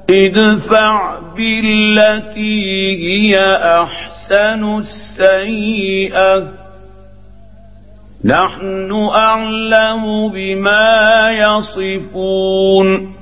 ادفع بالتي هي أحسن السيئة نحن أعلم بما يصفون